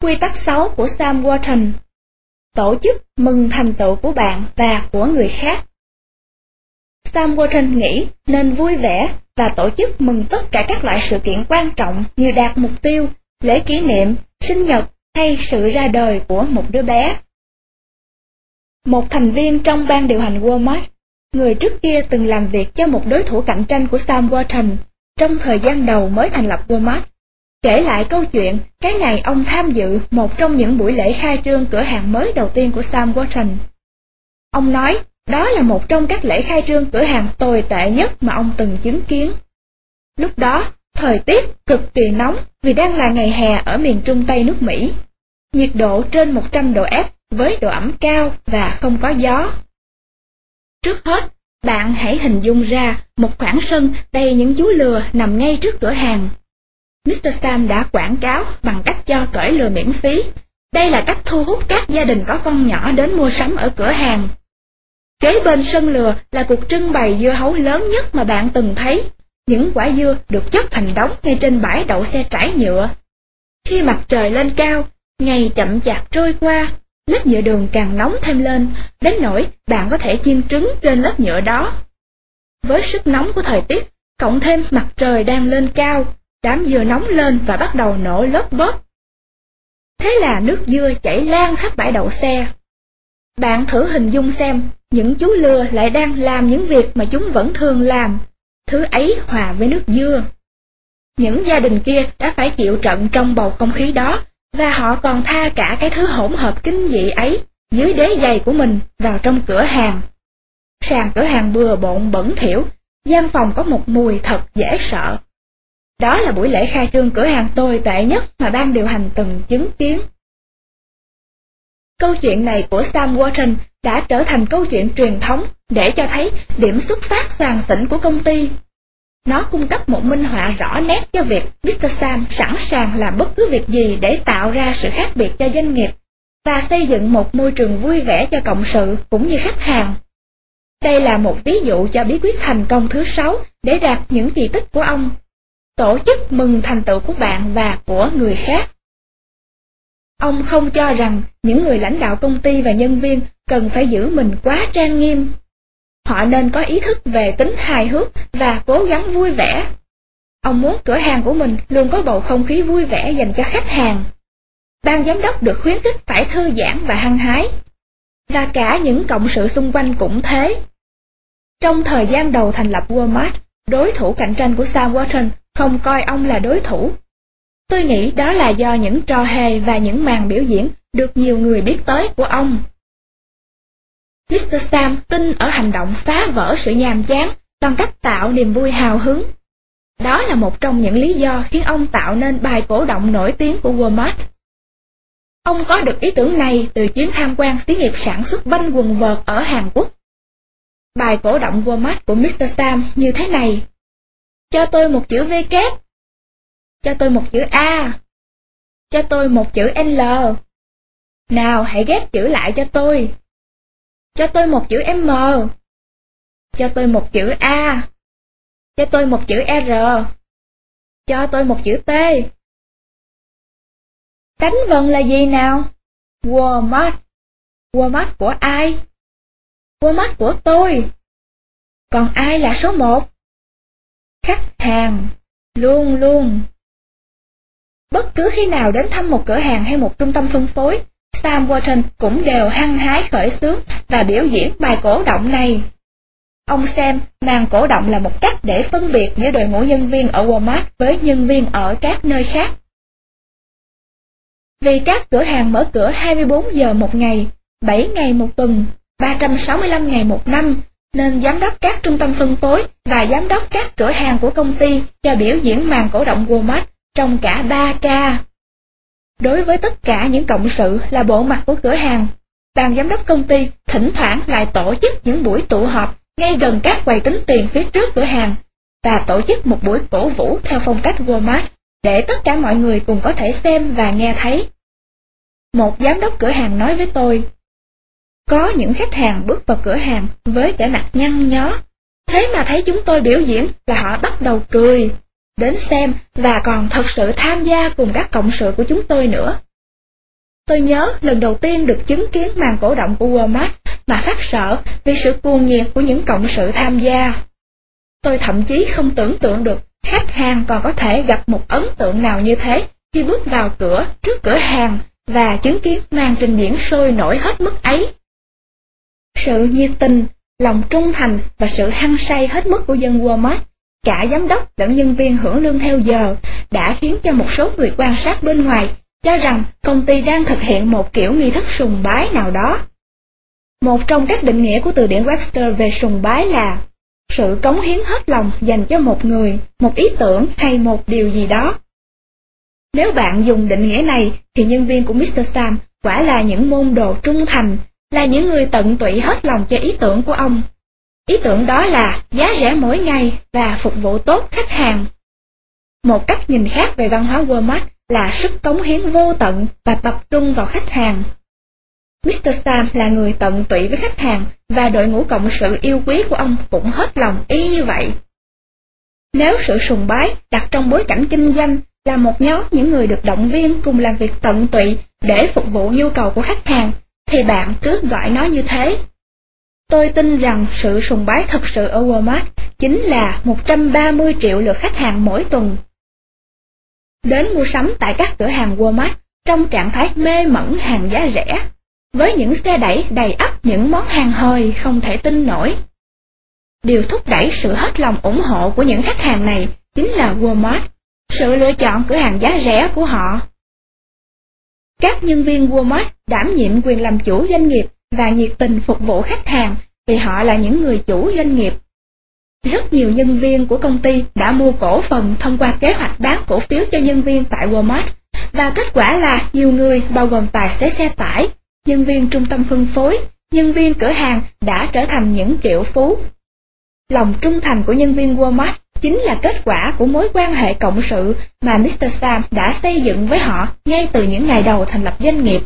Quy tắc 6 của Sam Walton. Tổ chức mừng thành tựu của bạn và của người khác. Sam Walton nghĩ nên vui vẻ và tổ chức mừng tất cả các loại sự kiện quan trọng như đạt mục tiêu, lễ kỷ niệm, sinh nhật hay sự ra đời của một đứa bé. Một thành viên trong ban điều hành Walmart, người trước kia từng làm việc cho một đối thủ cạnh tranh của Sam Walton trong thời gian đầu mới thành lập Walmart, kể lại câu chuyện cái ngày ông tham dự một trong những buổi lễ khai trương cửa hàng mới đầu tiên của Sam Walton. Ông nói đó là một trong các lễ khai trương cửa hàng tồi tệ nhất mà ông từng chứng kiến. Lúc đó, thời tiết cực kỳ nóng vì đang là ngày hè ở miền Trung Tây nước Mỹ. Nhiệt độ trên 100 độ F với độ ẩm cao và không có gió. Trước hết, bạn hãy hình dung ra một khoảng sân đầy những chú lừa nằm ngay trước cửa hàng. Mr. Sam đã quảng cáo bằng cách cho cởi lừa miễn phí. Đây là cách thu hút các gia đình có con nhỏ đến mua sắm ở cửa hàng. Kế bên sân lừa là cuộc trưng bày dưa hấu lớn nhất mà bạn từng thấy. Những quả dưa được chất thành đống ngay trên bãi đậu xe trải nhựa. Khi mặt trời lên cao, ngày chậm chạp trôi qua, lớp nhựa đường càng nóng thêm lên, đến nỗi bạn có thể chiên trứng trên lớp nhựa đó. Với sức nóng của thời tiết, cộng thêm mặt trời đang lên cao, đám dưa nóng lên và bắt đầu nổ lốp bốp. Thế là nước dưa chảy lan khắp bãi đậu xe. Bạn thử hình dung xem, những chú lừa lại đang làm những việc mà chúng vẫn thường làm, thứ ấy hòa với nước dưa. Những gia đình kia đã phải chịu trận trong bầu không khí đó, và họ còn tha cả cái thứ hỗn hợp kinh dị ấy dưới đế giày của mình vào trong cửa hàng. Sàn cửa hàng bừa bộn bẩn thỉu, gian phòng có một mùi thật dễ sợ. Đó là buổi lễ khai trương cửa hàng tồi tệ nhất mà ban điều hành từng chứng kiến. Câu chuyện này của Sam Walton đã trở thành câu chuyện truyền thống để cho thấy điểm xuất phát xoàng xỉnh của công ty. Nó cung cấp một minh họa rõ nét cho việc Mr. Sam sẵn sàng làm bất cứ việc gì để tạo ra sự khác biệt cho doanh nghiệp và xây dựng một môi trường vui vẻ cho cộng sự cũng như khách hàng. Đây là một ví dụ cho bí quyết thành công thứ 6 để đạt những kỳ tích của ông. Tổ chức mừng thành tựu của bạn và của người khác. Ông không cho rằng những người lãnh đạo công ty và nhân viên cần phải giữ mình quá trang nghiêm. Họ nên có ý thức về tính hài hước và cố gắng vui vẻ. Ông muốn cửa hàng của mình luôn có bầu không khí vui vẻ dành cho khách hàng. Ban giám đốc được khuyến khích phải thư giãn và hăng hái. Và cả những cộng sự xung quanh cũng thế. Trong thời gian đầu thành lập Walmart, đối thủ cạnh tranh của Sam Walton không coi ông là đối thủ. Tôi nghĩ đó là do những trò hề và những màn biểu diễn được nhiều người biết tới của ông. Mr. Sam tin ở hành động phá vỡ sự nhàm chán bằng cách tạo niềm vui hào hứng. Đó là một trong những lý do khiến ông tạo nên bài cổ động nổi tiếng của Walmart. Ông có được ý tưởng này từ chuyến tham quan xí nghiệp sản xuất banh quần vợt ở Hàn Quốc. Bài cổ động Walmart của Mr. Sam như thế này: cho tôi một chữ V kép, cho tôi một chữ A, cho tôi một chữ L. Nào hãy ghép chữ lại cho tôi. Cho tôi một chữ M, cho tôi một chữ A, cho tôi một chữ R, cho tôi một chữ T. Đánh vần là gì nào? Walmart. Walmart của ai? Walmart của tôi. Còn ai là số 1? Khách hàng, luôn luôn. Bất cứ khi nào đến thăm một cửa hàng hay một trung tâm phân phối, Sam Walton cũng đều hăng hái khởi xướng và biểu diễn bài cổ động này. Ông xem màn cổ động là một cách để phân biệt giữa đội ngũ nhân viên ở Walmart với nhân viên ở các nơi khác. Vì các cửa hàng mở cửa 24 giờ một ngày, 7 ngày một tuần, 365 ngày một năm, nên giám đốc các trung tâm phân phối và giám đốc các cửa hàng của công ty cho biểu diễn màn cổ động Walmart trong cả 3 ca. Đối với tất cả những cộng sự là bộ mặt của cửa hàng, ban giám đốc công ty thỉnh thoảng lại tổ chức những buổi tụ họp ngay gần các quầy tính tiền phía trước cửa hàng và tổ chức một buổi cổ vũ theo phong cách Walmart để tất cả mọi người cùng có thể xem và nghe thấy. Một giám đốc cửa hàng nói với tôi: có những khách hàng bước vào cửa hàng với vẻ mặt nhăn nhó, thế mà thấy chúng tôi biểu diễn là họ bắt đầu cười, đến xem và còn thật sự tham gia cùng các cộng sự của chúng tôi nữa. Tôi nhớ lần đầu tiên được chứng kiến màn cổ động của Walmart mà phát sợ vì sự cuồng nhiệt của những cộng sự tham gia. Tôi thậm chí không tưởng tượng được khách hàng còn có thể gặp một ấn tượng nào như thế khi bước vào trước cửa hàng và chứng kiến màn trình diễn sôi nổi hết mức ấy. Sự nhiệt tình, lòng trung thành và sự hăng say hết mức của dân Walmart, cả giám đốc lẫn nhân viên hưởng lương theo giờ, đã khiến cho một số người quan sát bên ngoài cho rằng công ty đang thực hiện một kiểu nghi thức sùng bái nào đó. Một trong các định nghĩa của từ điển Webster về sùng bái là sự cống hiến hết lòng dành cho một người, một ý tưởng hay một điều gì đó. Nếu bạn dùng định nghĩa này thì nhân viên của Mr. Sam quả là những môn đồ trung thành, là những người tận tụy hết lòng cho ý tưởng của ông. Ý tưởng đó là giá rẻ mỗi ngày và phục vụ tốt khách hàng. Một cách nhìn khác về văn hóa Walmart là sức cống hiến vô tận và tập trung vào khách hàng. Mr. Sam là người tận tụy với khách hàng và đội ngũ cộng sự yêu quý của ông cũng hết lòng y như vậy. Nếu sự sùng bái đặt trong bối cảnh kinh doanh là một nhóm những người được động viên cùng làm việc tận tụy để phục vụ nhu cầu của khách hàng, thì bạn cứ gọi nó như thế. Tôi tin rằng sự sùng bái thực sự ở Walmart chính là 130 triệu lượt khách hàng mỗi tuần. Đến mua sắm tại các cửa hàng Walmart trong trạng thái mê mẩn hàng giá rẻ, với những xe đẩy đầy ắp những món hàng hời không thể tin nổi. Điều thúc đẩy sự hết lòng ủng hộ của những khách hàng này chính là Walmart, sự lựa chọn cửa hàng giá rẻ của họ. Các nhân viên Walmart đảm nhiệm quyền làm chủ doanh nghiệp và nhiệt tình phục vụ khách hàng vì họ là những người chủ doanh nghiệp. Rất nhiều nhân viên của công ty đã mua cổ phần thông qua kế hoạch bán cổ phiếu cho nhân viên tại Walmart, và kết quả là nhiều người bao gồm tài xế xe tải, nhân viên trung tâm phân phối, nhân viên cửa hàng đã trở thành những triệu phú. Lòng trung thành của nhân viên Walmart chính là kết quả của mối quan hệ cộng sự mà Mr. Sam đã xây dựng với họ ngay từ những ngày đầu thành lập doanh nghiệp.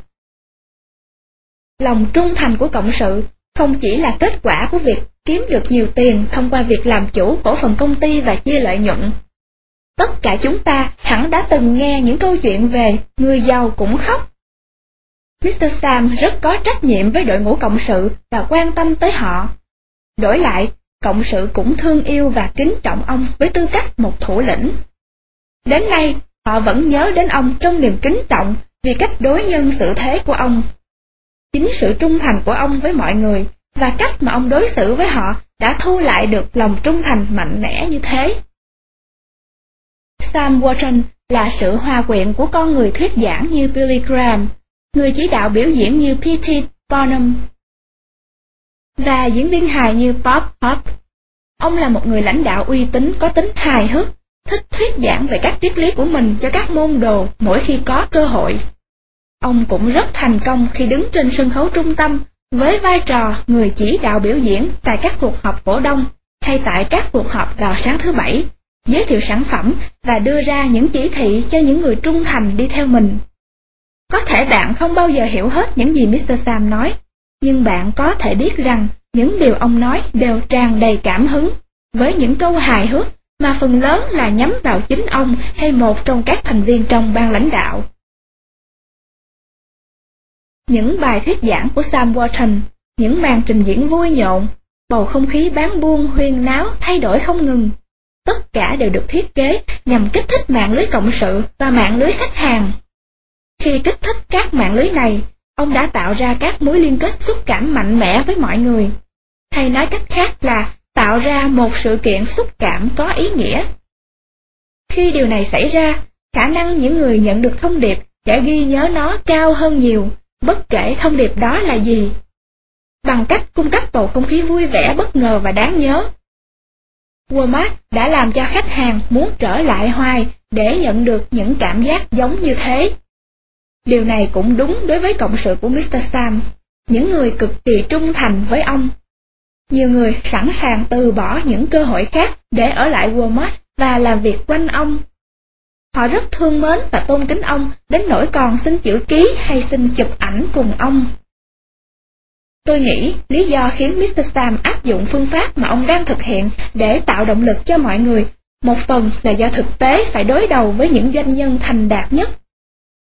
Lòng trung thành của cộng sự không chỉ là kết quả của việc kiếm được nhiều tiền thông qua việc làm chủ cổ phần công ty và chia lợi nhuận. Tất cả chúng ta hẳn đã từng nghe những câu chuyện về người giàu cũng khóc. Mr. Sam rất có trách nhiệm với đội ngũ cộng sự và quan tâm tới họ. Đổi lại, cộng sự cũng thương yêu và kính trọng ông với tư cách một thủ lĩnh. Đến nay, họ vẫn nhớ đến ông trong niềm kính trọng vì cách đối nhân xử thế của ông. Chính sự trung thành của ông với mọi người và cách mà ông đối xử với họ đã thu lại được lòng trung thành mạnh mẽ như thế. Sam Walton là sự hòa quyện của con người thuyết giảng như Billy Graham, người chỉ đạo biểu diễn như P.T. Barnum, và diễn viên hài như Bob Hope. Ông là một người lãnh đạo uy tín có tính hài hước, thích thuyết giảng về các triết lý của mình cho các môn đồ mỗi khi có cơ hội. Ông cũng rất thành công khi đứng trên sân khấu trung tâm với vai trò người chỉ đạo biểu diễn tại các cuộc họp cổ đông hay tại các cuộc họp vào sáng thứ Bảy, giới thiệu sản phẩm và đưa ra những chỉ thị cho những người trung thành đi theo mình. Có thể bạn không bao giờ hiểu hết những gì Mr. Sam nói, nhưng bạn có thể biết rằng những điều ông nói đều tràn đầy cảm hứng, với những câu hài hước mà phần lớn là nhắm vào chính ông hay một trong các thành viên trong ban lãnh đạo. Những bài thuyết giảng của Sam Walton, những màn trình diễn vui nhộn, bầu không khí bán buôn huyên náo thay đổi không ngừng. Tất cả đều được thiết kế nhằm kích thích mạng lưới cộng sự và mạng lưới khách hàng. Khi kích thích các mạng lưới này, ông đã tạo ra các mối liên kết xúc cảm mạnh mẽ với mọi người. Hay nói cách khác là tạo ra một sự kiện xúc cảm có ý nghĩa. Khi điều này xảy ra, khả năng những người nhận được thông điệp sẽ ghi nhớ nó cao hơn nhiều, bất kể thông điệp đó là gì. Bằng cách cung cấp bầu không khí vui vẻ, bất ngờ và đáng nhớ, Walmart đã làm cho khách hàng muốn trở lại hoài để nhận được những cảm giác giống như thế. Điều này cũng đúng đối với cộng sự của Mr. Sam, những người cực kỳ trung thành với ông. Nhiều người sẵn sàng từ bỏ những cơ hội khác để ở lại Walmart và làm việc quanh ông. Họ rất thương mến và tôn kính ông đến nỗi còn xin chữ ký hay xin chụp ảnh cùng ông. Tôi nghĩ lý do khiến Mr. Sam áp dụng phương pháp mà ông đang thực hiện để tạo động lực cho mọi người, một phần là do thực tế phải đối đầu với những doanh nhân thành đạt nhất.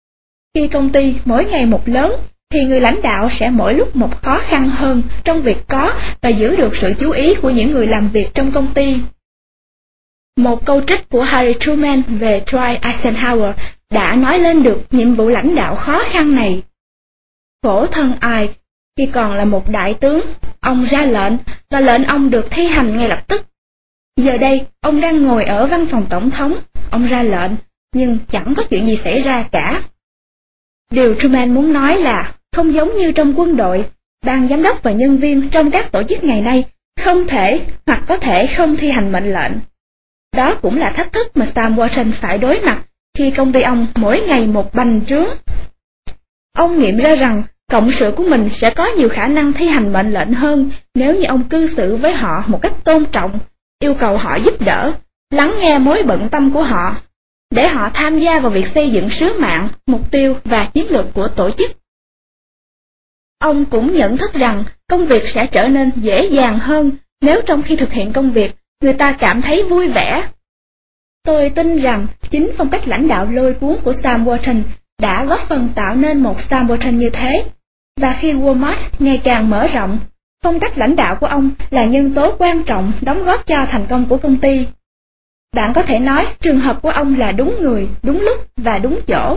Khi công ty mỗi ngày một lớn, thì người lãnh đạo sẽ mỗi lúc một khó khăn hơn trong việc có và giữ được sự chú ý của những người làm việc trong công ty. Một câu trích của Harry Truman về Dwight Eisenhower đã nói lên được nhiệm vụ lãnh đạo khó khăn này. Khổ thân Ike, khi còn là một đại tướng, ông ra lệnh và lệnh ông được thi hành ngay lập tức. Giờ đây, ông đang ngồi ở văn phòng tổng thống, ông ra lệnh, nhưng chẳng có chuyện gì xảy ra cả. Điều Truman muốn nói là, không giống như trong quân đội, ban giám đốc và nhân viên trong các tổ chức ngày nay không thể hoặc có thể không thi hành mệnh lệnh. Đó cũng là thách thức mà Sam Walton phải đối mặt khi công ty ông mỗi ngày một bành trướng. Ông nghiệm ra rằng cộng sự của mình sẽ có nhiều khả năng thi hành mệnh lệnh hơn nếu như ông cư xử với họ một cách tôn trọng, yêu cầu họ giúp đỡ, lắng nghe mối bận tâm của họ, để họ tham gia vào việc xây dựng sứ mạng, mục tiêu và chiến lược của tổ chức. Ông cũng nhận thức rằng công việc sẽ trở nên dễ dàng hơn nếu trong khi thực hiện công việc, người ta cảm thấy vui vẻ. Tôi tin rằng chính phong cách lãnh đạo lôi cuốn của Sam Walton đã góp phần tạo nên một Sam Walton như thế. Và khi Walmart ngày càng mở rộng, phong cách lãnh đạo của ông là nhân tố quan trọng đóng góp cho thành công của công ty. Bạn có thể nói trường hợp của ông là đúng người, đúng lúc và đúng chỗ.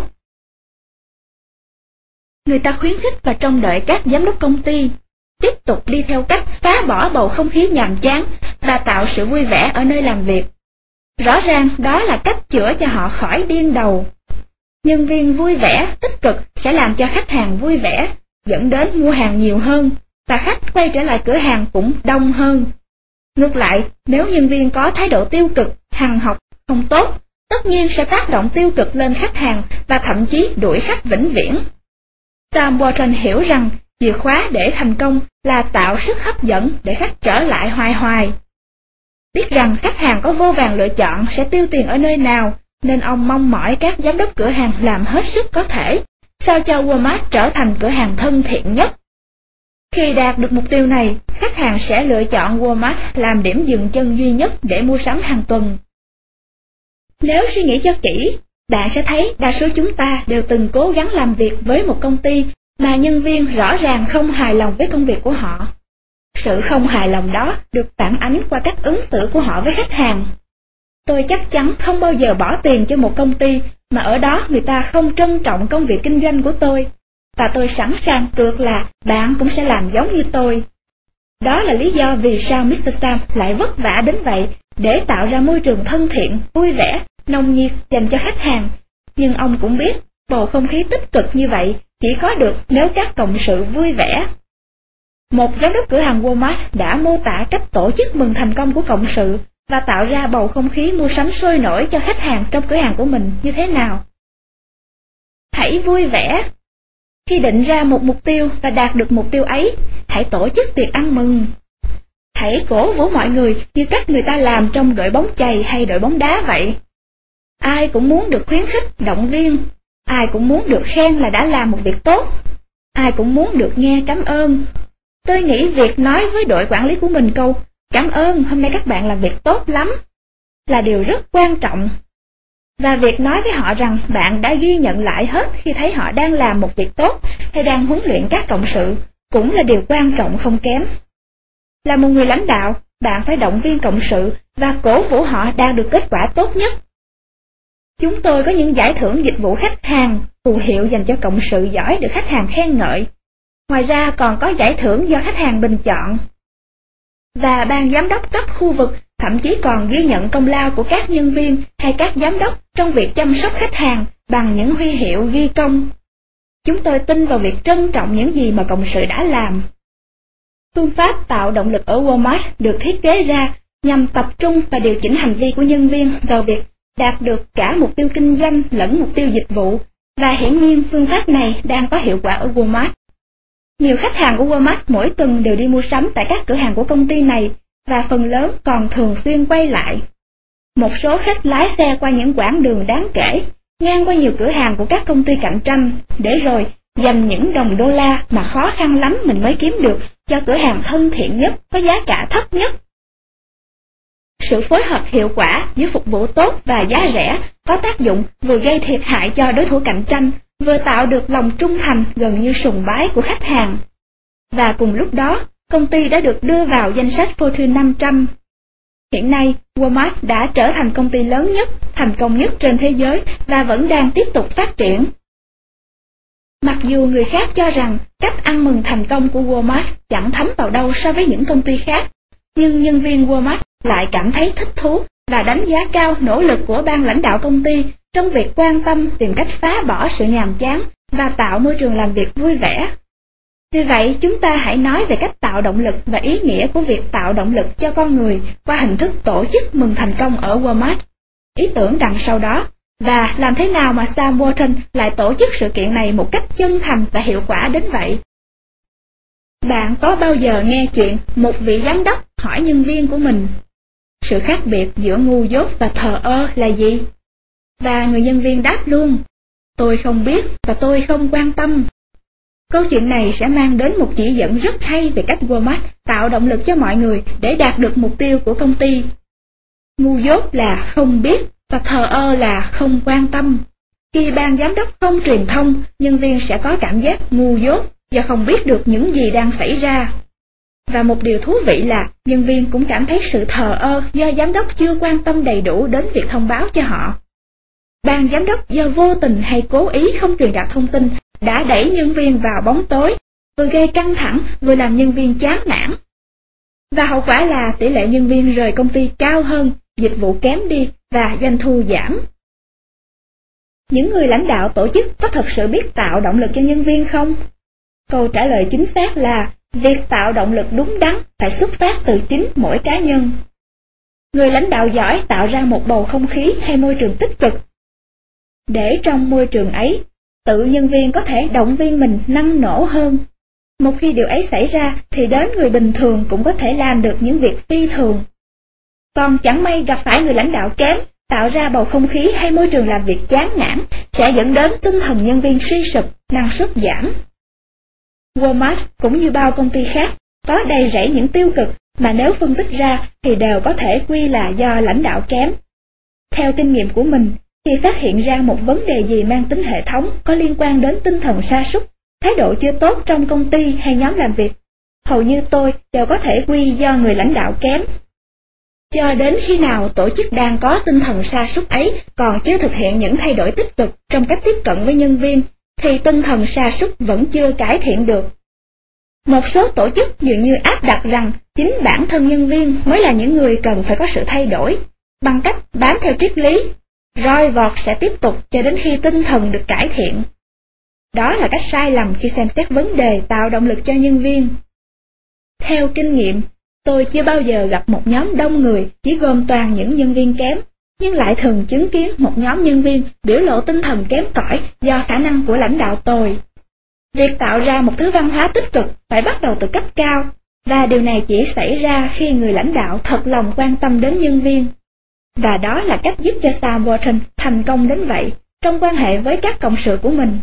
Người ta khuyến khích và trông đợi các giám đốc công ty tiếp tục đi theo cách phá bỏ bầu không khí nhàm chán và tạo sự vui vẻ ở nơi làm việc. Rõ ràng đó là cách chữa cho họ khỏi điên đầu. Nhân viên vui vẻ, tích cực sẽ làm cho khách hàng vui vẻ, dẫn đến mua hàng nhiều hơn, và khách quay trở lại cửa hàng cũng đông hơn. Ngược lại, nếu nhân viên có thái độ tiêu cực, hằn học, không tốt, tất nhiên sẽ tác động tiêu cực lên khách hàng và thậm chí đuổi khách vĩnh viễn. Sam Walton hiểu rằng chìa khóa để thành công là tạo sức hấp dẫn để khách trở lại hoài hoài. Biết rằng khách hàng có vô vàn lựa chọn sẽ tiêu tiền ở nơi nào, nên ông mong mỏi các giám đốc cửa hàng làm hết sức có thể, sao cho Walmart trở thành cửa hàng thân thiện nhất. Khi đạt được mục tiêu này, khách hàng sẽ lựa chọn Walmart làm điểm dừng chân duy nhất để mua sắm hàng tuần. Nếu suy nghĩ cho kỹ, bạn sẽ thấy đa số chúng ta đều từng cố gắng làm việc với một công ty mà nhân viên rõ ràng không hài lòng với công việc của họ. Sự không hài lòng đó được phản ánh qua cách ứng xử của họ với khách hàng. Tôi chắc chắn không bao giờ bỏ tiền cho một công ty mà ở đó người ta không trân trọng công việc kinh doanh của tôi, và tôi sẵn sàng cược là bạn cũng sẽ làm giống như tôi. Đó là lý do vì sao Mr. Sam lại vất vả đến vậy để tạo ra môi trường thân thiện, vui vẻ, nồng nhiệt dành cho khách hàng. Nhưng ông cũng biết, bầu không khí tích cực như vậy chỉ có được nếu các cộng sự vui vẻ. Một giám đốc cửa hàng Walmart đã mô tả cách tổ chức mừng thành công của cộng sự và tạo ra bầu không khí mua sắm sôi nổi cho khách hàng trong cửa hàng của mình như thế nào. Hãy vui vẻ. Khi định ra một mục tiêu và đạt được mục tiêu ấy, hãy tổ chức tiệc ăn mừng. Hãy cổ vũ mọi người như cách người ta làm trong đội bóng chày hay đội bóng đá vậy. Ai cũng muốn được khuyến khích, động viên. Ai cũng muốn được khen là đã làm một việc tốt. Ai cũng muốn được nghe cảm ơn. Tôi nghĩ việc nói với đội quản lý của mình câu "Cảm ơn, hôm nay các bạn làm việc tốt lắm" là điều rất quan trọng. Và việc nói với họ rằng bạn đã ghi nhận lại hết khi thấy họ đang làm một việc tốt hay đang huấn luyện các cộng sự cũng là điều quan trọng không kém. Là một người lãnh đạo, bạn phải động viên cộng sự và cổ vũ họ đạt được kết quả tốt nhất. Chúng tôi có những giải thưởng dịch vụ khách hàng, phù hiệu dành cho cộng sự giỏi được khách hàng khen ngợi. Ngoài ra còn có giải thưởng do khách hàng bình chọn. Và ban giám đốc cấp khu vực thậm chí còn ghi nhận công lao của các nhân viên hay các giám đốc trong việc chăm sóc khách hàng bằng những huy hiệu ghi công. Chúng tôi tin vào việc trân trọng những gì mà cộng sự đã làm. Phương pháp tạo động lực ở Walmart được thiết kế ra nhằm tập trung và điều chỉnh hành vi của nhân viên vào việc đạt được cả mục tiêu kinh doanh lẫn mục tiêu dịch vụ, và hiển nhiên phương pháp này đang có hiệu quả ở Walmart. Nhiều khách hàng của Walmart mỗi tuần đều đi mua sắm tại các cửa hàng của công ty này, và phần lớn còn thường xuyên quay lại. Một số khách lái xe qua những quãng đường đáng kể, ngang qua nhiều cửa hàng của các công ty cạnh tranh, để rồi dành những đồng đô la mà khó khăn lắm mình mới kiếm được cho cửa hàng thân thiện nhất, có giá cả thấp nhất. Sự phối hợp hiệu quả giữa phục vụ tốt và giá rẻ có tác dụng vừa gây thiệt hại cho đối thủ cạnh tranh, vừa tạo được lòng trung thành gần như sùng bái của khách hàng. Và cùng lúc đó, công ty đã được đưa vào danh sách Fortune 500. Hiện nay, Walmart đã trở thành công ty lớn nhất, thành công nhất trên thế giới và vẫn đang tiếp tục phát triển. Mặc dù người khác cho rằng cách ăn mừng thành công của Walmart chẳng thấm vào đâu so với những công ty khác, nhưng nhân viên Walmart lại cảm thấy thích thú và đánh giá cao nỗ lực của ban lãnh đạo công ty trong việc quan tâm tìm cách phá bỏ sự nhàm chán và tạo môi trường làm việc vui vẻ. Vì vậy, chúng ta hãy nói về cách tạo động lực và ý nghĩa của việc tạo động lực cho con người qua hình thức tổ chức mừng thành công ở Walmart, ý tưởng đằng sau đó, và làm thế nào mà Sam Walton lại tổ chức sự kiện này một cách chân thành và hiệu quả đến vậy. Bạn có bao giờ nghe chuyện một vị giám đốc hỏi nhân viên của mình, sự khác biệt giữa ngu dốt và thờ ơ là gì? Và người nhân viên đáp luôn, tôi không biết và tôi không quan tâm. Câu chuyện này sẽ mang đến một chỉ dẫn rất hay về cách Walmart tạo động lực cho mọi người để đạt được mục tiêu của công ty. Ngu dốt là không biết và thờ ơ là không quan tâm. Khi ban giám đốc không truyền thông, nhân viên sẽ có cảm giác ngu dốt do không biết được những gì đang xảy ra. Và một điều thú vị là nhân viên cũng cảm thấy sự thờ ơ do giám đốc chưa quan tâm đầy đủ đến việc thông báo cho họ. Ban giám đốc do vô tình hay cố ý không truyền đạt thông tin đã đẩy nhân viên vào bóng tối, vừa gây căng thẳng vừa làm nhân viên chán nản. Và hậu quả là tỷ lệ nhân viên rời công ty cao hơn, dịch vụ kém đi và doanh thu giảm. Những người lãnh đạo tổ chức có thật sự biết tạo động lực cho nhân viên không? Câu trả lời chính xác là việc tạo động lực đúng đắn phải xuất phát từ chính mỗi cá nhân. Người lãnh đạo giỏi tạo ra một bầu không khí hay môi trường tích cực. Để trong môi trường ấy, tự nhân viên có thể động viên mình năng nổ hơn. Một khi điều ấy xảy ra thì đến người bình thường cũng có thể làm được những việc phi thường. Còn chẳng may gặp phải người lãnh đạo kém, tạo ra bầu không khí hay môi trường làm việc chán nản, sẽ dẫn đến tinh thần nhân viên suy sụp, năng suất giảm. Walmart cũng như bao công ty khác, có đầy rẫy những tiêu cực mà nếu phân tích ra thì đều có thể quy là do lãnh đạo kém. Theo kinh nghiệm của mình, khi phát hiện ra một vấn đề gì mang tính hệ thống có liên quan đến tinh thần sa sút, thái độ chưa tốt trong công ty hay nhóm làm việc, hầu như tôi đều có thể quy do người lãnh đạo kém. Cho đến khi nào tổ chức đang có tinh thần sa sút ấy còn chưa thực hiện những thay đổi tích cực trong cách tiếp cận với nhân viên, thì tinh thần sa sút vẫn chưa cải thiện được. Một số tổ chức dường như áp đặt rằng chính bản thân nhân viên mới là những người cần phải có sự thay đổi, bằng cách bám theo triết lý, roi vọt sẽ tiếp tục cho đến khi tinh thần được cải thiện. Đó là cách sai lầm khi xem xét vấn đề tạo động lực cho nhân viên. Theo kinh nghiệm, tôi chưa bao giờ gặp một nhóm đông người chỉ gồm toàn những nhân viên kém, nhưng lại thường chứng kiến một nhóm nhân viên biểu lộ tinh thần kém cỏi do khả năng của lãnh đạo tồi. Việc tạo ra một thứ văn hóa tích cực phải bắt đầu từ cấp cao, và điều này chỉ xảy ra khi người lãnh đạo thật lòng quan tâm đến nhân viên. Và đó là cách giúp cho Sam Walton thành công đến vậy trong quan hệ với các cộng sự của mình.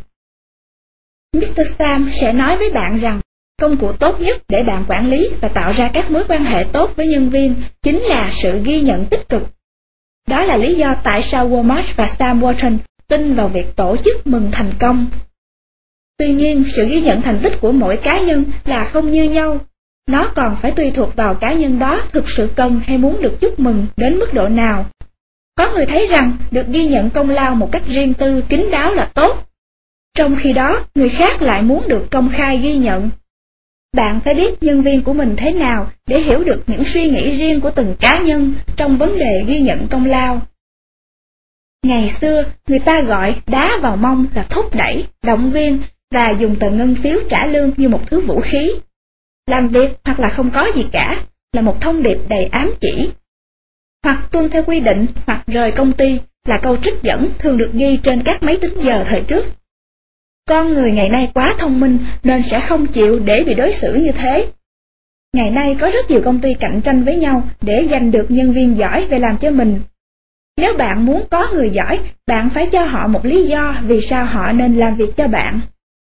Mr. Sam sẽ nói với bạn rằng công cụ tốt nhất để bạn quản lý và tạo ra các mối quan hệ tốt với nhân viên chính là sự ghi nhận tích cực. Đó là lý do tại sao Walmart và Sam Walton tin vào việc tổ chức mừng thành công. Tuy nhiên, sự ghi nhận thành tích của mỗi cá nhân là không như nhau. Nó còn phải tùy thuộc vào cá nhân đó thực sự cần hay muốn được chúc mừng đến mức độ nào. Có người thấy rằng được ghi nhận công lao một cách riêng tư, kín đáo là tốt. Trong khi đó, người khác lại muốn được công khai ghi nhận. Bạn phải biết nhân viên của mình thế nào để hiểu được những suy nghĩ riêng của từng cá nhân trong vấn đề ghi nhận công lao. Ngày xưa, người ta gọi đá vào mông là thúc đẩy, động viên và dùng tờ ngân phiếu trả lương như một thứ vũ khí. Làm việc hoặc là không có gì cả là một thông điệp đầy ám chỉ. Hoặc tuân theo quy định hoặc rời công ty là câu trích dẫn thường được ghi trên các máy tính giờ thời trước. Con người ngày nay quá thông minh nên sẽ không chịu để bị đối xử như thế. Ngày nay có rất nhiều công ty cạnh tranh với nhau để giành được nhân viên giỏi về làm cho mình. Nếu bạn muốn có người giỏi, bạn phải cho họ một lý do vì sao họ nên làm việc cho bạn.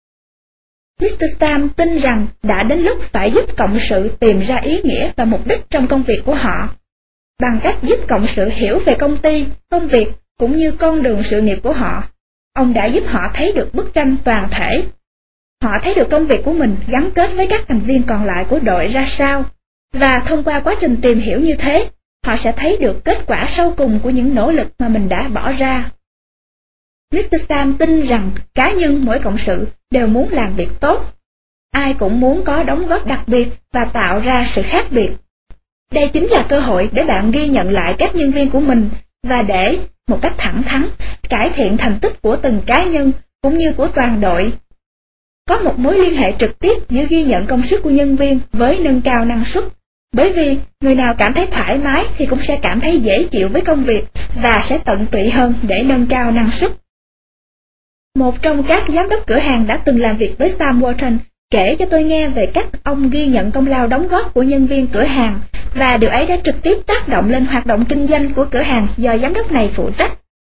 Mr. Sam tin rằng đã đến lúc phải giúp cộng sự tìm ra ý nghĩa và mục đích trong công việc của họ, bằng cách giúp cộng sự hiểu về công ty, công việc cũng như con đường sự nghiệp của họ. Ông đã giúp họ thấy được bức tranh toàn thể. Họ thấy được công việc của mình gắn kết với các thành viên còn lại của đội ra sao, và thông qua quá trình tìm hiểu như thế, họ sẽ thấy được kết quả sau cùng của những nỗ lực mà mình đã bỏ ra. Mr. Sam tin rằng cá nhân mỗi cộng sự đều muốn làm việc tốt. Ai cũng muốn có đóng góp đặc biệt và tạo ra sự khác biệt. Đây chính là cơ hội để bạn ghi nhận lại các nhân viên của mình và để, một cách thẳng thắn, cải thiện thành tích của từng cá nhân cũng như của toàn đội. Có một mối liên hệ trực tiếp giữa ghi nhận công sức của nhân viên với nâng cao năng suất, bởi vì người nào cảm thấy thoải mái thì cũng sẽ cảm thấy dễ chịu với công việc và sẽ tận tụy hơn để nâng cao năng suất. Một trong các giám đốc cửa hàng đã từng làm việc với Sam Walton kể cho tôi nghe về cách ông ghi nhận công lao đóng góp của nhân viên cửa hàng, và điều ấy đã trực tiếp tác động lên hoạt động kinh doanh của cửa hàng do giám đốc này phụ trách.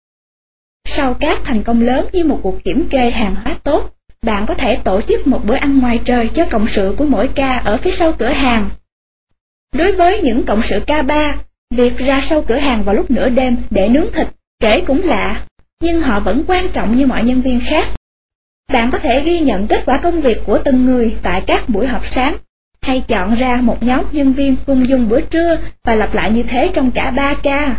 Sau các thành công lớn như một cuộc kiểm kê hàng hóa tốt, bạn có thể tổ chức một bữa ăn ngoài trời cho cộng sự của mỗi ca ở phía sau cửa hàng. Đối với những cộng sự ca 3, việc ra sau cửa hàng vào lúc nửa đêm để nướng thịt kể cũng lạ, nhưng họ vẫn quan trọng như mọi nhân viên khác. Bạn có thể ghi nhận kết quả công việc của từng người tại các buổi họp sáng, hay chọn ra một nhóm nhân viên cùng dùng bữa trưa và lặp lại như thế trong cả 3 ca.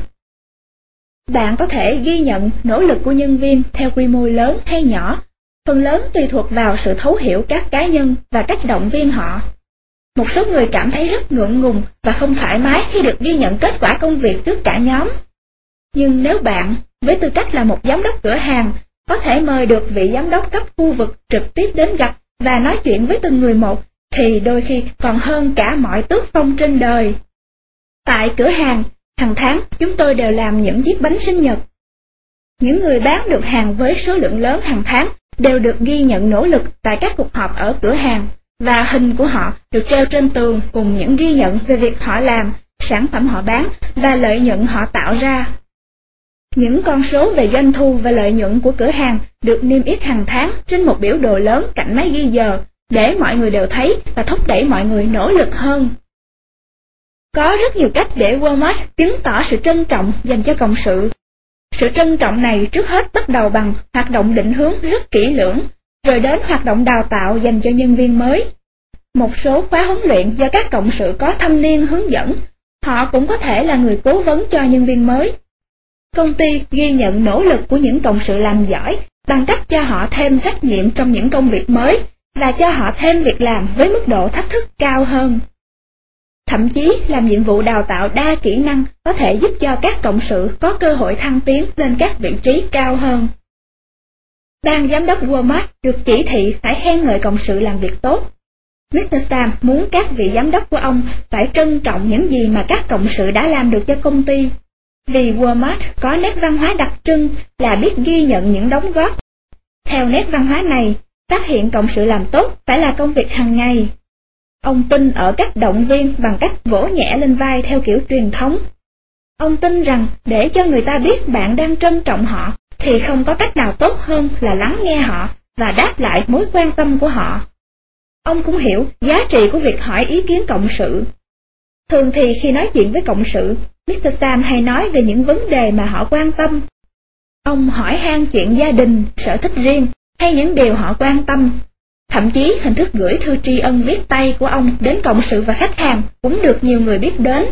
Bạn có thể ghi nhận nỗ lực của nhân viên theo quy mô lớn hay nhỏ, phần lớn tùy thuộc vào sự thấu hiểu các cá nhân và cách động viên họ. Một số người cảm thấy rất ngượng ngùng và không thoải mái khi được ghi nhận kết quả công việc trước cả nhóm. Nhưng nếu bạn, với tư cách là một giám đốc cửa hàng, có thể mời được vị giám đốc cấp khu vực trực tiếp đến gặp và nói chuyện với từng người một, thì đôi khi còn hơn cả mọi tước phong trên đời. Tại cửa hàng, hàng tháng chúng tôi đều làm những chiếc bánh sinh nhật. Những người bán được hàng với số lượng lớn hàng tháng đều được ghi nhận nỗ lực tại các cuộc họp ở cửa hàng, và hình của họ được treo trên tường cùng những ghi nhận về việc họ làm, sản phẩm họ bán và lợi nhuận họ tạo ra. Những con số về doanh thu và lợi nhuận của cửa hàng được niêm yết hàng tháng trên một biểu đồ lớn cạnh máy ghi giờ, để mọi người đều thấy và thúc đẩy mọi người nỗ lực hơn. Có rất nhiều cách để Walmart chứng tỏ sự trân trọng dành cho cộng sự. Sự trân trọng này trước hết bắt đầu bằng hoạt động định hướng rất kỹ lưỡng, rồi đến hoạt động đào tạo dành cho nhân viên mới. Một số khóa huấn luyện do các cộng sự có thâm niên hướng dẫn, họ cũng có thể là người cố vấn cho nhân viên mới. Công ty ghi nhận nỗ lực của những cộng sự làm giỏi bằng cách cho họ thêm trách nhiệm trong những công việc mới và cho họ thêm việc làm với mức độ thách thức cao hơn. Thậm chí làm nhiệm vụ đào tạo đa kỹ năng có thể giúp cho các cộng sự có cơ hội thăng tiến lên các vị trí cao hơn. Ban giám đốc Walmart được chỉ thị phải khen ngợi cộng sự làm việc tốt. Mr. Sam muốn các vị giám đốc của ông phải trân trọng những gì mà các cộng sự đã làm được cho công ty. Vì Walmart có nét văn hóa đặc trưng là biết ghi nhận những đóng góp. Theo nét văn hóa này, phát hiện cộng sự làm tốt phải là công việc hàng ngày. Ông tin ở cách động viên bằng cách vỗ nhẹ lên vai theo kiểu truyền thống. Ông tin rằng để cho người ta biết bạn đang trân trọng họ, thì không có cách nào tốt hơn là lắng nghe họ và đáp lại mối quan tâm của họ. Ông cũng hiểu giá trị của việc hỏi ý kiến cộng sự. Thường thì khi nói chuyện với cộng sự, Mr. Sam hay nói về những vấn đề mà họ quan tâm. Ông hỏi han chuyện gia đình, sở thích riêng hay những điều họ quan tâm. Thậm chí hình thức gửi thư tri ân viết tay của ông đến cộng sự và khách hàng cũng được nhiều người biết đến.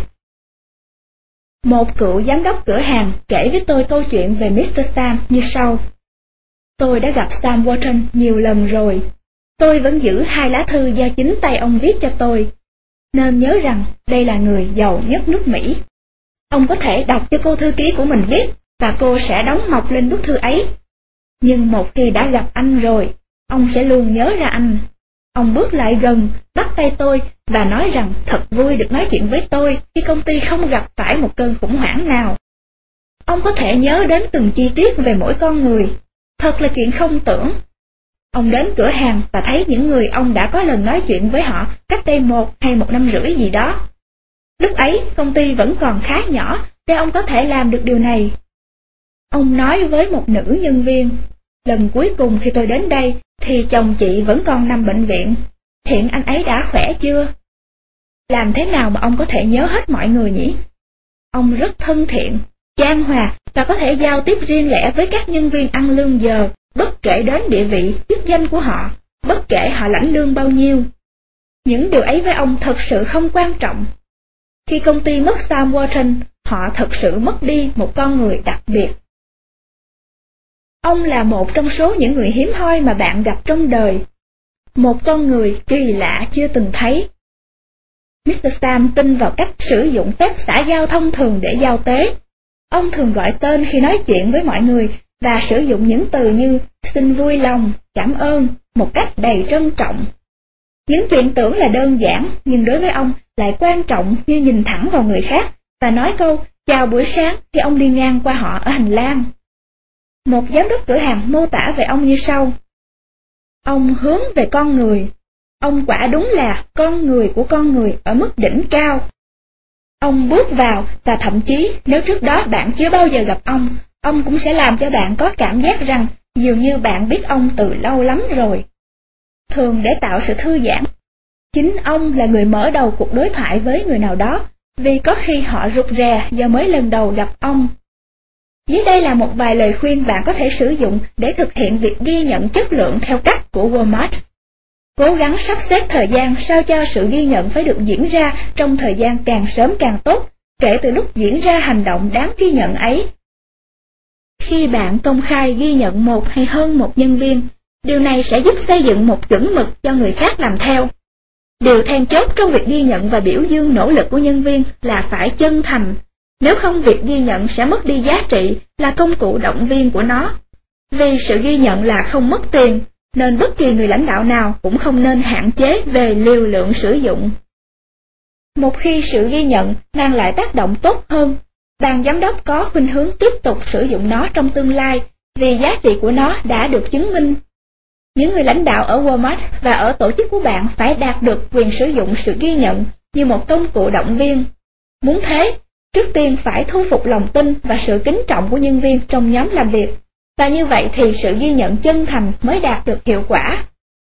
Một cựu giám đốc cửa hàng kể với tôi câu chuyện về Mr. Sam như sau. Tôi đã gặp Sam Walton nhiều lần rồi. Tôi vẫn giữ 2 lá thư do chính tay ông viết cho tôi. Nên nhớ rằng đây là người giàu nhất nước Mỹ. Ông có thể đọc cho cô thư ký của mình viết và cô sẽ đóng mộc lên bức thư ấy. Nhưng một khi đã gặp anh rồi, ông sẽ luôn nhớ ra anh. Ông bước lại gần, bắt tay tôi và nói rằng thật vui được nói chuyện với tôi khi công ty không gặp phải một cơn khủng hoảng nào. Ông có thể nhớ đến từng chi tiết về mỗi con người. Thật là chuyện không tưởng. Ông đến cửa hàng và thấy những người ông đã có lần nói chuyện với họ cách đây 1 hay 1 năm rưỡi gì đó. Lúc ấy công ty vẫn còn khá nhỏ để ông có thể làm được điều này. Ông nói với một nữ nhân viên, lần cuối cùng khi tôi đến đây thì chồng chị vẫn còn nằm bệnh viện. Hiện anh ấy đã khỏe chưa? Làm thế nào mà ông có thể nhớ hết mọi người nhỉ? Ông rất thân thiện, chan hòa và có thể giao tiếp riêng lẻ với các nhân viên ăn lương giờ, bất kể đến địa vị, chức danh của họ, bất kể họ lãnh lương bao nhiêu. Những điều ấy với ông thật sự không quan trọng. Khi công ty mất Sam Walton, họ thật sự mất đi một con người đặc biệt. Ông là một trong số những người hiếm hoi mà bạn gặp trong đời. Một con người kỳ lạ chưa từng thấy. Mr. Sam tin vào cách sử dụng phép xã giao thông thường để giao tế. Ông thường gọi tên khi nói chuyện với mọi người và sử dụng những từ như xin vui lòng, cảm ơn một cách đầy trân trọng. Những chuyện tưởng là đơn giản nhưng đối với ông lại quan trọng như nhìn thẳng vào người khác và nói câu chào buổi sáng khi ông đi ngang qua họ ở hành lang. Một giám đốc cửa hàng mô tả về ông như sau: ông hướng về con người. Ông quả đúng là con người của con người ở mức đỉnh cao. Ông bước vào và thậm chí nếu trước đó bạn chưa bao giờ gặp ông cũng sẽ làm cho bạn có cảm giác rằng dường như bạn biết ông từ lâu lắm rồi. Thường để tạo sự thư giãn, chính ông là người mở đầu cuộc đối thoại với người nào đó, vì có khi họ rụt rè do mới lần đầu gặp ông. Dưới đây là một vài lời khuyên bạn có thể sử dụng để thực hiện việc ghi nhận chất lượng theo cách của Walmart. Cố gắng sắp xếp thời gian sao cho sự ghi nhận phải được diễn ra trong thời gian càng sớm càng tốt, kể từ lúc diễn ra hành động đáng ghi nhận ấy. Khi bạn công khai ghi nhận một hay hơn một nhân viên, điều này sẽ giúp xây dựng một chuẩn mực cho người khác làm theo. Điều then chốt trong việc ghi nhận và biểu dương nỗ lực của nhân viên là phải chân thành. Nếu không, việc ghi nhận sẽ mất đi giá trị là công cụ động viên của nó. Vì sự ghi nhận là không mất tiền, nên bất kỳ người lãnh đạo nào cũng không nên hạn chế về liều lượng sử dụng. Một khi sự ghi nhận mang lại tác động tốt hơn, ban giám đốc có khuynh hướng tiếp tục sử dụng nó trong tương lai vì giá trị của nó đã được chứng minh. Những người lãnh đạo ở Walmart và ở tổ chức của bạn phải đạt được quyền sử dụng sự ghi nhận như một công cụ động viên. Muốn thế, trước tiên phải thu phục lòng tin và sự kính trọng của nhân viên trong nhóm làm việc, và như vậy thì sự ghi nhận chân thành mới đạt được hiệu quả.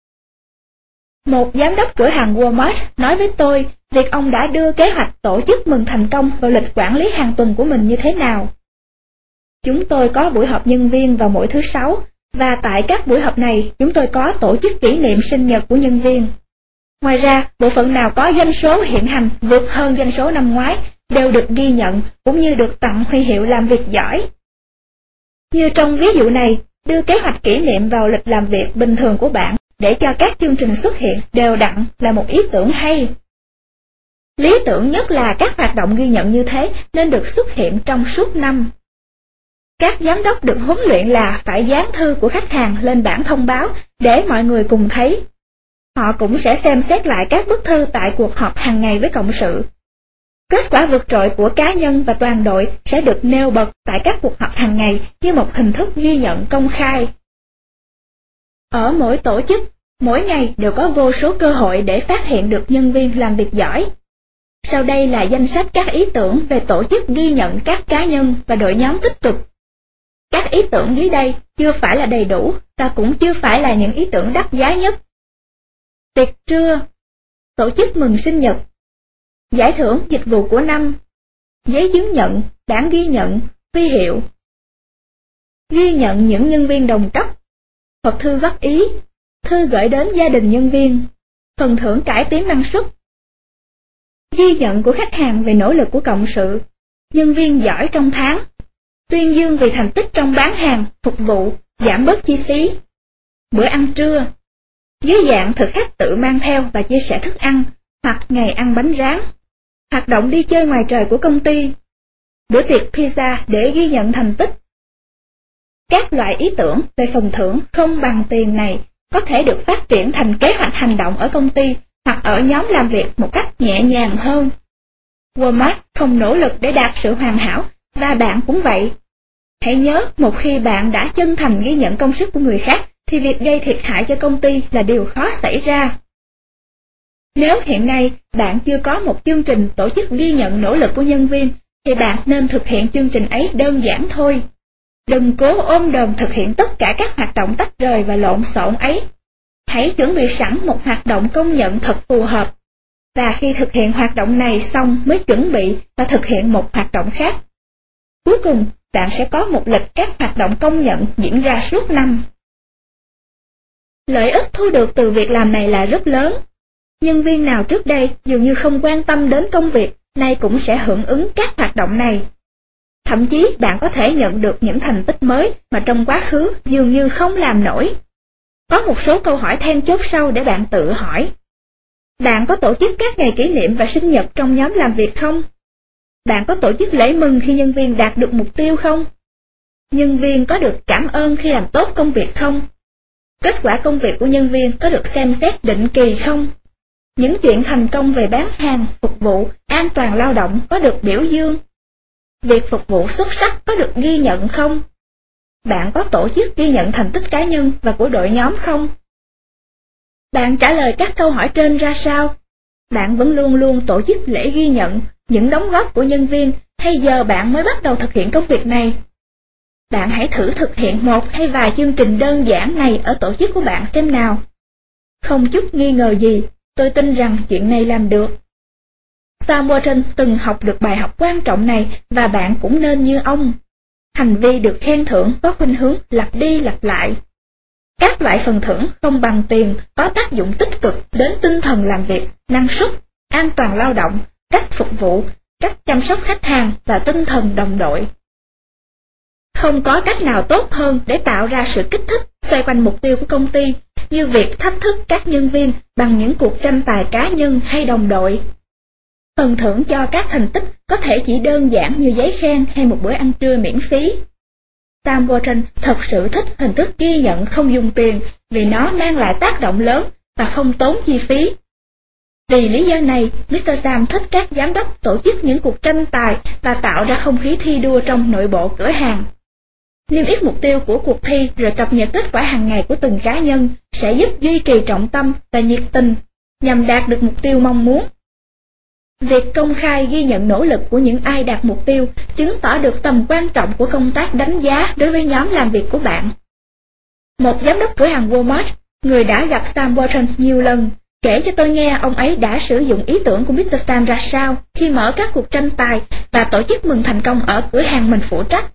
Một giám đốc cửa hàng Walmart nói với tôi việc ông đã đưa kế hoạch tổ chức mừng thành công vào lịch quản lý hàng tuần của mình như thế nào. Chúng tôi có buổi họp nhân viên vào mỗi thứ Sáu, và tại các buổi họp này chúng tôi có tổ chức kỷ niệm sinh nhật của nhân viên. Ngoài ra, bộ phận nào có doanh số hiện hành vượt hơn doanh số năm ngoái đều được ghi nhận cũng như được tặng huy hiệu làm việc giỏi. Như trong ví dụ này, đưa kế hoạch kỷ niệm vào lịch làm việc bình thường của bạn để cho các chương trình xuất hiện đều đặn là một ý tưởng hay. Lý tưởng nhất là các hoạt động ghi nhận như thế nên được xuất hiện trong suốt năm. Các giám đốc được huấn luyện là phải dán thư của khách hàng lên bảng thông báo để mọi người cùng thấy. Họ cũng sẽ xem xét lại các bức thư tại cuộc họp hàng ngày với cộng sự. Kết quả vượt trội của cá nhân và toàn đội sẽ được nêu bật tại các cuộc họp hàng ngày như một hình thức ghi nhận công khai. Ở mỗi tổ chức, mỗi ngày đều có vô số cơ hội để phát hiện được nhân viên làm việc giỏi. Sau đây là danh sách các ý tưởng về tổ chức ghi nhận các cá nhân và đội nhóm tích cực. Các ý tưởng dưới đây chưa phải là đầy đủ và cũng chưa phải là những ý tưởng đắt giá nhất. Tiệc trưa, tổ chức mừng sinh nhật, giải thưởng dịch vụ của năm, giấy chứng nhận, bản ghi nhận, huy hiệu, ghi nhận những nhân viên đồng cấp, hộp thư góp ý, thư gửi đến gia đình nhân viên, phần thưởng cải tiến năng suất, ghi nhận của khách hàng về nỗ lực của cộng sự, nhân viên giỏi trong tháng, tuyên dương vì thành tích trong bán hàng, phục vụ, giảm bớt chi phí, bữa ăn trưa, dưới dạng thực khách tự mang theo và chia sẻ thức ăn, hoặc ngày ăn bánh rán, hoạt động đi chơi ngoài trời của công ty, bữa tiệc pizza để ghi nhận thành tích. Các loại ý tưởng về phần thưởng không bằng tiền này có thể được phát triển thành kế hoạch hành động ở công ty hoặc ở nhóm làm việc một cách nhẹ nhàng hơn. Walmart không nỗ lực để đạt sự hoàn hảo, và bạn cũng vậy. Hãy nhớ, một khi bạn đã chân thành ghi nhận công sức của người khác, thì việc gây thiệt hại cho công ty là điều khó xảy ra. Nếu hiện nay bạn chưa có một chương trình tổ chức ghi nhận nỗ lực của nhân viên, thì bạn nên thực hiện chương trình ấy đơn giản thôi. Đừng cố ôm đồm thực hiện tất cả các hoạt động tách rời và lộn xộn ấy. Hãy chuẩn bị sẵn một hoạt động công nhận thật phù hợp, và khi thực hiện hoạt động này xong mới chuẩn bị và thực hiện một hoạt động khác. Cuối cùng, bạn sẽ có một lịch các hoạt động công nhận diễn ra suốt năm. Lợi ích thu được từ việc làm này là rất lớn. Nhân viên nào trước đây dường như không quan tâm đến công việc, nay cũng sẽ hưởng ứng các hoạt động này. Thậm chí bạn có thể nhận được những thành tích mới mà trong quá khứ dường như không làm nổi. Có một số câu hỏi then chốt sau để bạn tự hỏi. Bạn có tổ chức các ngày kỷ niệm và sinh nhật trong nhóm làm việc không? Bạn có tổ chức lễ mừng khi nhân viên đạt được mục tiêu không? Nhân viên có được cảm ơn khi làm tốt công việc không? Kết quả công việc của nhân viên có được xem xét định kỳ không? Những chuyện thành công về bán hàng, phục vụ, an toàn lao động có được biểu dương? Việc phục vụ xuất sắc có được ghi nhận không? Bạn có tổ chức ghi nhận thành tích cá nhân và của đội nhóm không? Bạn trả lời các câu hỏi trên ra sao? Bạn vẫn luôn luôn tổ chức lễ ghi nhận những đóng góp của nhân viên hay giờ bạn mới bắt đầu thực hiện công việc này? Bạn hãy thử thực hiện một hay vài chương trình đơn giản này ở tổ chức của bạn xem nào. Không chút nghi ngờ gì, tôi tin rằng chuyện này làm được. Sam Walton từng học được bài học quan trọng này và bạn cũng nên như ông. Hành vi được khen thưởng có khuynh hướng lặp đi lặp lại. Các loại phần thưởng không bằng tiền có tác dụng tích cực đến tinh thần làm việc, năng suất, an toàn lao động, cách phục vụ, cách chăm sóc khách hàng và tinh thần đồng đội. Không có cách nào tốt hơn để tạo ra sự kích thích xoay quanh mục tiêu của công ty như việc thách thức các nhân viên bằng những cuộc tranh tài cá nhân hay đồng đội. Phần thưởng cho các thành tích có thể chỉ đơn giản như giấy khen hay một bữa ăn trưa miễn phí. Sam Walton thật sự thích hình thức ghi nhận không dùng tiền vì nó mang lại tác động lớn và không tốn chi phí. Vì lý do này, Mr. Sam thích các giám đốc tổ chức những cuộc tranh tài và tạo ra không khí thi đua trong nội bộ cửa hàng. Niêm yết mục tiêu của cuộc thi rồi cập nhật kết quả hàng ngày của từng cá nhân sẽ giúp duy trì trọng tâm và nhiệt tình nhằm đạt được mục tiêu mong muốn. Việc công khai ghi nhận nỗ lực của những ai đạt mục tiêu chứng tỏ được tầm quan trọng của công tác đánh giá đối với nhóm làm việc của bạn. Một giám đốc cửa hàng Walmart, người đã gặp Sam Walton nhiều lần, kể cho tôi nghe ông ấy đã sử dụng ý tưởng của Mr. Sam ra sao khi mở các cuộc tranh tài và tổ chức mừng thành công ở cửa hàng mình phụ trách.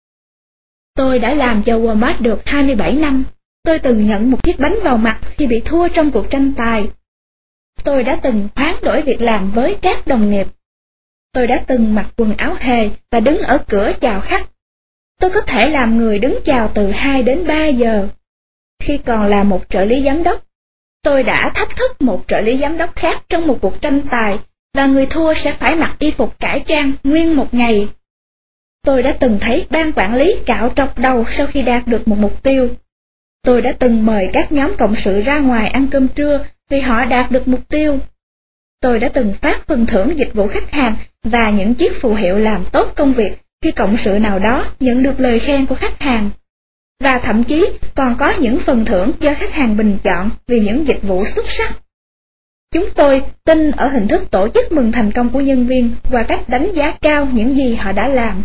Tôi đã làm cho Walmart được 27 năm. Tôi từng nhận một chiếc bánh vào mặt khi bị thua trong cuộc tranh tài. Tôi đã từng hoán đổi việc làm với các đồng nghiệp. Tôi đã từng mặc quần áo hề và đứng ở cửa chào khách. Tôi có thể làm người đứng chào từ 2 đến 3 giờ. Khi còn là một trợ lý giám đốc, tôi đã thách thức một trợ lý giám đốc khác trong một cuộc tranh tài và người thua sẽ phải mặc y phục cải trang nguyên một ngày. Tôi đã từng thấy ban quản lý cạo trọc đầu sau khi đạt được một mục tiêu. Tôi đã từng mời các nhóm cộng sự ra ngoài ăn cơm trưa vì họ đạt được mục tiêu. Tôi đã từng phát phần thưởng dịch vụ khách hàng và những chiếc phù hiệu làm tốt công việc khi cộng sự nào đó nhận được lời khen của khách hàng. Và thậm chí còn có những phần thưởng do khách hàng bình chọn vì những dịch vụ xuất sắc. Chúng tôi tin ở hình thức tổ chức mừng thành công của nhân viên qua cách đánh giá cao những gì họ đã làm.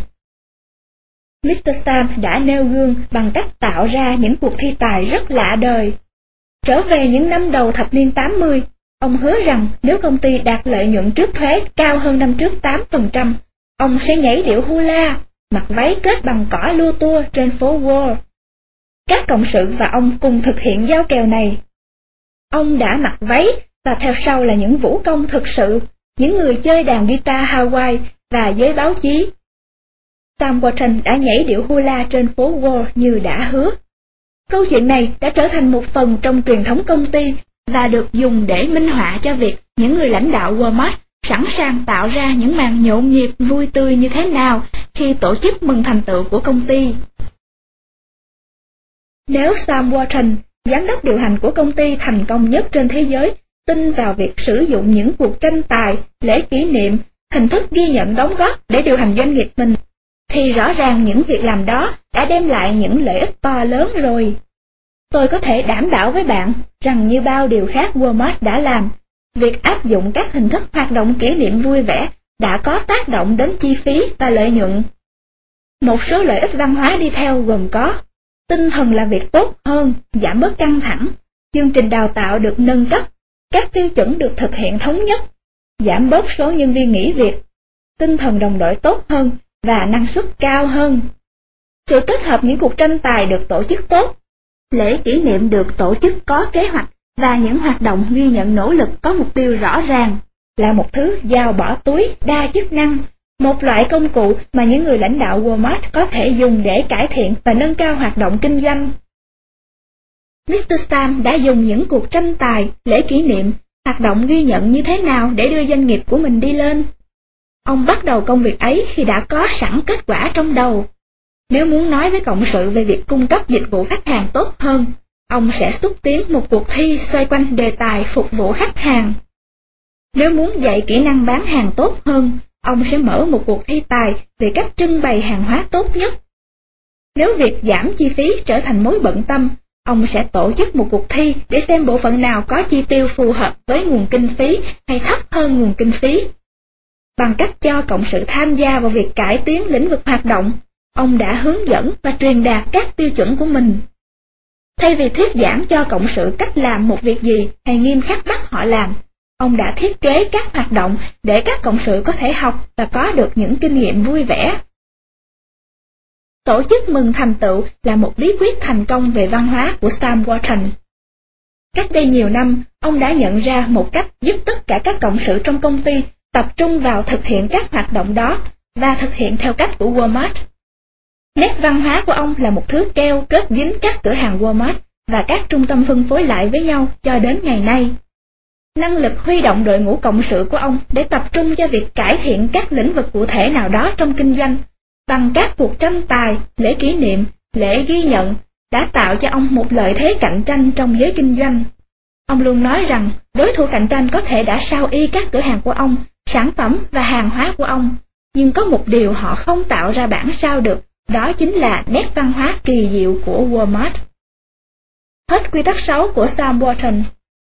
Mr. Sam đã nêu gương bằng cách tạo ra những cuộc thi tài rất lạ đời. Trở về những năm đầu thập niên 80, ông hứa rằng nếu công ty đạt lợi nhuận trước thuế cao hơn năm trước 8%, ông sẽ nhảy điệu hula, mặc váy kết bằng cỏ lua tua trên phố Wall. Các cộng sự và ông cùng thực hiện giao kèo này. Ông đã mặc váy và theo sau là những vũ công thực sự, những người chơi đàn guitar Hawaii và giới báo chí. Sam Walton đã nhảy điệu hula trên phố Wall như đã hứa. Câu chuyện này đã trở thành một phần trong truyền thống công ty và được dùng để minh họa cho việc những người lãnh đạo Walmart sẵn sàng tạo ra những màn nhộn nhịp vui tươi như thế nào khi tổ chức mừng thành tựu của công ty. Nếu Sam Walton, giám đốc điều hành của công ty thành công nhất trên thế giới, tin vào việc sử dụng những cuộc tranh tài, lễ kỷ niệm, hình thức ghi nhận đóng góp để điều hành doanh nghiệp mình, thì rõ ràng những việc làm đó đã đem lại những lợi ích to lớn rồi. Tôi có thể đảm bảo với bạn rằng như bao điều khác Walmart đã làm, việc áp dụng các hình thức hoạt động kỷ niệm vui vẻ đã có tác động đến chi phí và lợi nhuận. Một số lợi ích văn hóa đi theo gồm có tinh thần làm việc tốt hơn, giảm bớt căng thẳng, chương trình đào tạo được nâng cấp, các tiêu chuẩn được thực hiện thống nhất, giảm bớt số nhân viên nghỉ việc, tinh thần đồng đội tốt hơn và năng suất cao hơn. Sự kết hợp những cuộc tranh tài được tổ chức tốt, lễ kỷ niệm được tổ chức có kế hoạch và những hoạt động ghi nhận nỗ lực có mục tiêu rõ ràng là một thứ dao bỏ túi đa chức năng, một loại công cụ mà những người lãnh đạo Walmart có thể dùng để cải thiện và nâng cao hoạt động kinh doanh. Mr. Sam đã dùng những cuộc tranh tài, lễ kỷ niệm, hoạt động ghi nhận như thế nào để đưa doanh nghiệp của mình đi lên. Ông bắt đầu công việc ấy khi đã có sẵn kết quả trong đầu. Nếu muốn nói với cộng sự về việc cung cấp dịch vụ khách hàng tốt hơn, ông sẽ xúc tiến một cuộc thi xoay quanh đề tài phục vụ khách hàng. Nếu muốn dạy kỹ năng bán hàng tốt hơn, ông sẽ mở một cuộc thi tài về cách trưng bày hàng hóa tốt nhất. Nếu việc giảm chi phí trở thành mối bận tâm, ông sẽ tổ chức một cuộc thi để xem bộ phận nào có chi tiêu phù hợp với nguồn kinh phí hay thấp hơn nguồn kinh phí. Bằng cách cho cộng sự tham gia vào việc cải tiến lĩnh vực hoạt động, ông đã hướng dẫn và truyền đạt các tiêu chuẩn của mình. Thay vì thuyết giảng cho cộng sự cách làm một việc gì hay nghiêm khắc bắt họ làm, ông đã thiết kế các hoạt động để các cộng sự có thể học và có được những kinh nghiệm vui vẻ. Tổ chức mừng thành tựu là một bí quyết thành công về văn hóa của Sam Walton. Cách đây nhiều năm, ông đã nhận ra một cách giúp tất cả các cộng sự trong công ty tập trung vào thực hiện các hoạt động đó và thực hiện theo cách của Walmart. Nét văn hóa của ông là một thứ keo kết dính các cửa hàng Walmart và các trung tâm phân phối lại với nhau cho đến ngày nay. Năng lực huy động đội ngũ cộng sự của ông để tập trung cho việc cải thiện các lĩnh vực cụ thể nào đó trong kinh doanh bằng các cuộc tranh tài, lễ kỷ niệm, lễ ghi nhận đã tạo cho ông một lợi thế cạnh tranh trong giới kinh doanh. Ông luôn nói rằng đối thủ cạnh tranh có thể đã sao y các cửa hàng của ông, sản phẩm và hàng hóa của ông, nhưng có một điều họ không tạo ra bản sao được, đó chính là nét văn hóa kỳ diệu của Walmart. Hết quy tắc 6 của Sam Walton.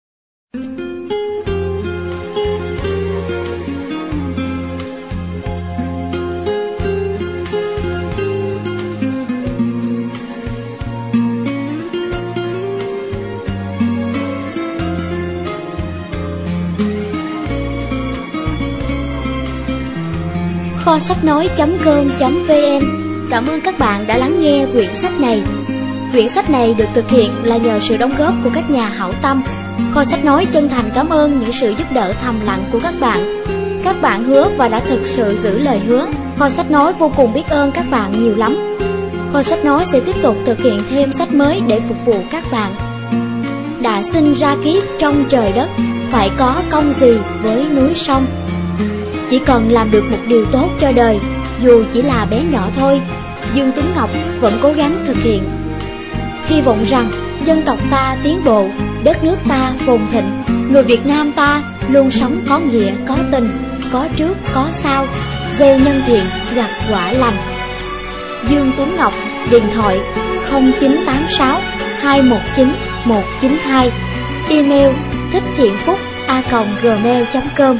Kho sách nói.com.vn. Cảm ơn các bạn đã lắng nghe quyển sách này. Quyển sách này được thực hiện là nhờ sự đóng góp của các nhà hảo tâm. Kho sách nói chân thành cảm ơn những sự giúp đỡ thầm lặng của các bạn. Các bạn hứa và đã thực sự giữ lời hứa. Kho sách nói vô cùng biết ơn các bạn nhiều lắm. Kho sách nói sẽ tiếp tục thực hiện thêm sách mới để phục vụ các bạn. Đã sinh ra kiếp trong trời đất, phải có công gì với núi sông. Chỉ cần làm được một điều tốt cho đời, dù chỉ là bé nhỏ thôi, Dương Tuấn Ngọc vẫn cố gắng thực hiện. Hy vọng rằng dân tộc ta tiến bộ, đất nước ta phồn thịnh, người Việt Nam ta luôn sống có nghĩa, có tình, có trước, có sau, gieo nhân thiện, gặt quả lành. Dương Tuấn Ngọc, điện thoại 0986 219 192, email thicchthiện.phúc@gmail.com.